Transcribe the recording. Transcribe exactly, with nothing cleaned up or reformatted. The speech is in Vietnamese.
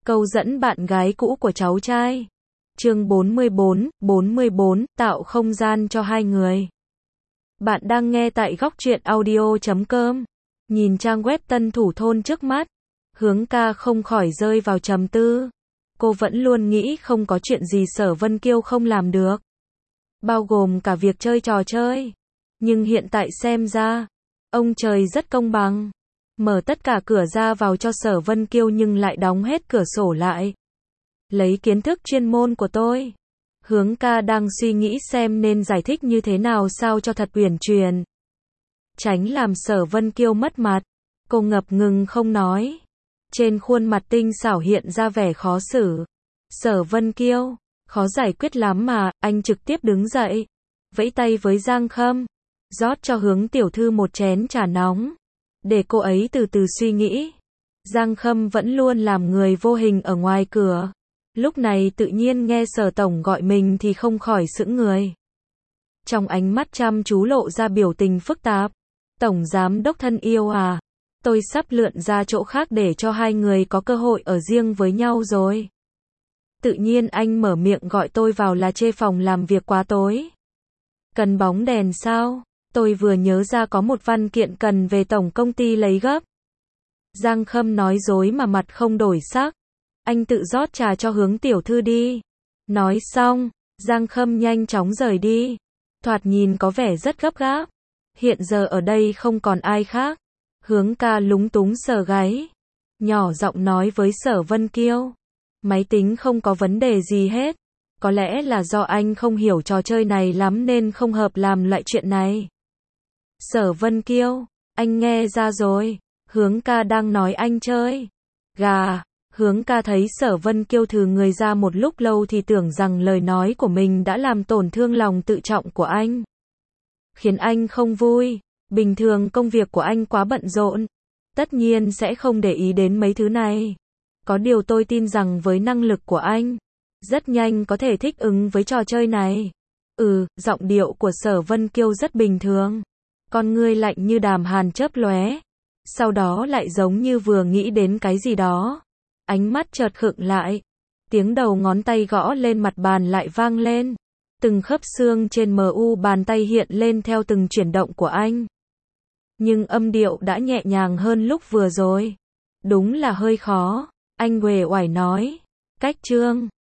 Câu dẫn bạn gái cũ của cháu trai. Chương bốn mươi bốn, bốn mươi bốn, tạo không gian cho hai người. Bạn đang nghe tại góc truyện audio chấm com. Nhìn trang web tân thủ thôn trước mắt, Hướng Ca không khỏi rơi vào trầm tư. Cô vẫn luôn nghĩ không có chuyện gì Sở Vân Kiêu không làm được, bao gồm cả việc chơi trò chơi. Nhưng hiện tại xem ra, ông trời rất công bằng, mở tất cả cửa ra vào cho Sở Vân Kiêu nhưng lại đóng hết cửa sổ lại. Lấy kiến thức chuyên môn của tôi, Hướng Ca đang suy nghĩ xem nên giải thích như thế nào sao cho thật uyển chuyển, tránh làm Sở Vân Kiêu mất mặt. Cô ngập ngừng không nói, trên khuôn mặt tinh xảo hiện ra vẻ khó xử. Sở Vân Kiêu, khó giải quyết lắm mà. Anh trực tiếp đứng dậy, vẫy tay với Giang Khâm, rót cho Hướng tiểu thư một chén trà nóng, để cô ấy từ từ suy nghĩ. Giang Khâm vẫn luôn làm người vô hình ở ngoài cửa, lúc này tự nhiên nghe Sở tổng gọi mình thì không khỏi sững người. Trong ánh mắt chăm chú lộ ra biểu tình phức tạp. Tổng giám đốc thân yêu à, tôi sắp lượn ra chỗ khác để cho hai người có cơ hội ở riêng với nhau rồi. Tự nhiên anh mở miệng gọi tôi vào là chê phòng làm việc quá tối. Cần bóng đèn sao? Tôi vừa nhớ ra có một văn kiện cần về tổng công ty lấy gấp. Giang Khâm nói dối mà mặt không đổi sắc. Anh tự rót trà cho Hướng tiểu thư đi. Nói xong, Giang Khâm nhanh chóng rời đi. Thoạt nhìn có vẻ rất gấp gáp. Hiện giờ ở đây không còn ai khác. Hướng Ca lúng túng sờ gáy, nhỏ giọng nói với Sở Vân Kiêu. Máy tính không có vấn đề gì hết. Có lẽ là do anh không hiểu trò chơi này lắm nên không hợp làm loại chuyện này. Sở Vân Kiêu, anh nghe ra rồi. Hướng Ca đang nói anh chơi gà. Hướng Ca thấy Sở Vân Kiêu thừ người ra một lúc lâu thì tưởng rằng lời nói của mình đã làm tổn thương lòng tự trọng của anh, khiến anh không vui. Bình thường công việc của anh quá bận rộn, tất nhiên sẽ không để ý đến mấy thứ này. Có điều tôi tin rằng với năng lực của anh, rất nhanh có thể thích ứng với trò chơi này. Ừ, giọng điệu của Sở Vân Kiêu rất bình thường. Con ngươi lạnh như đàm hàn chớp lóe. Sau đó lại giống như vừa nghĩ đến cái gì đó. Ánh mắt chợt khựng lại. Tiếng đầu ngón tay gõ lên mặt bàn lại vang lên. Từng khớp xương trên mu bàn tay hiện lên theo từng chuyển động của anh. Nhưng âm điệu đã nhẹ nhàng hơn lúc vừa rồi. Đúng là hơi khó. Anh uể oải nói. Cách chương.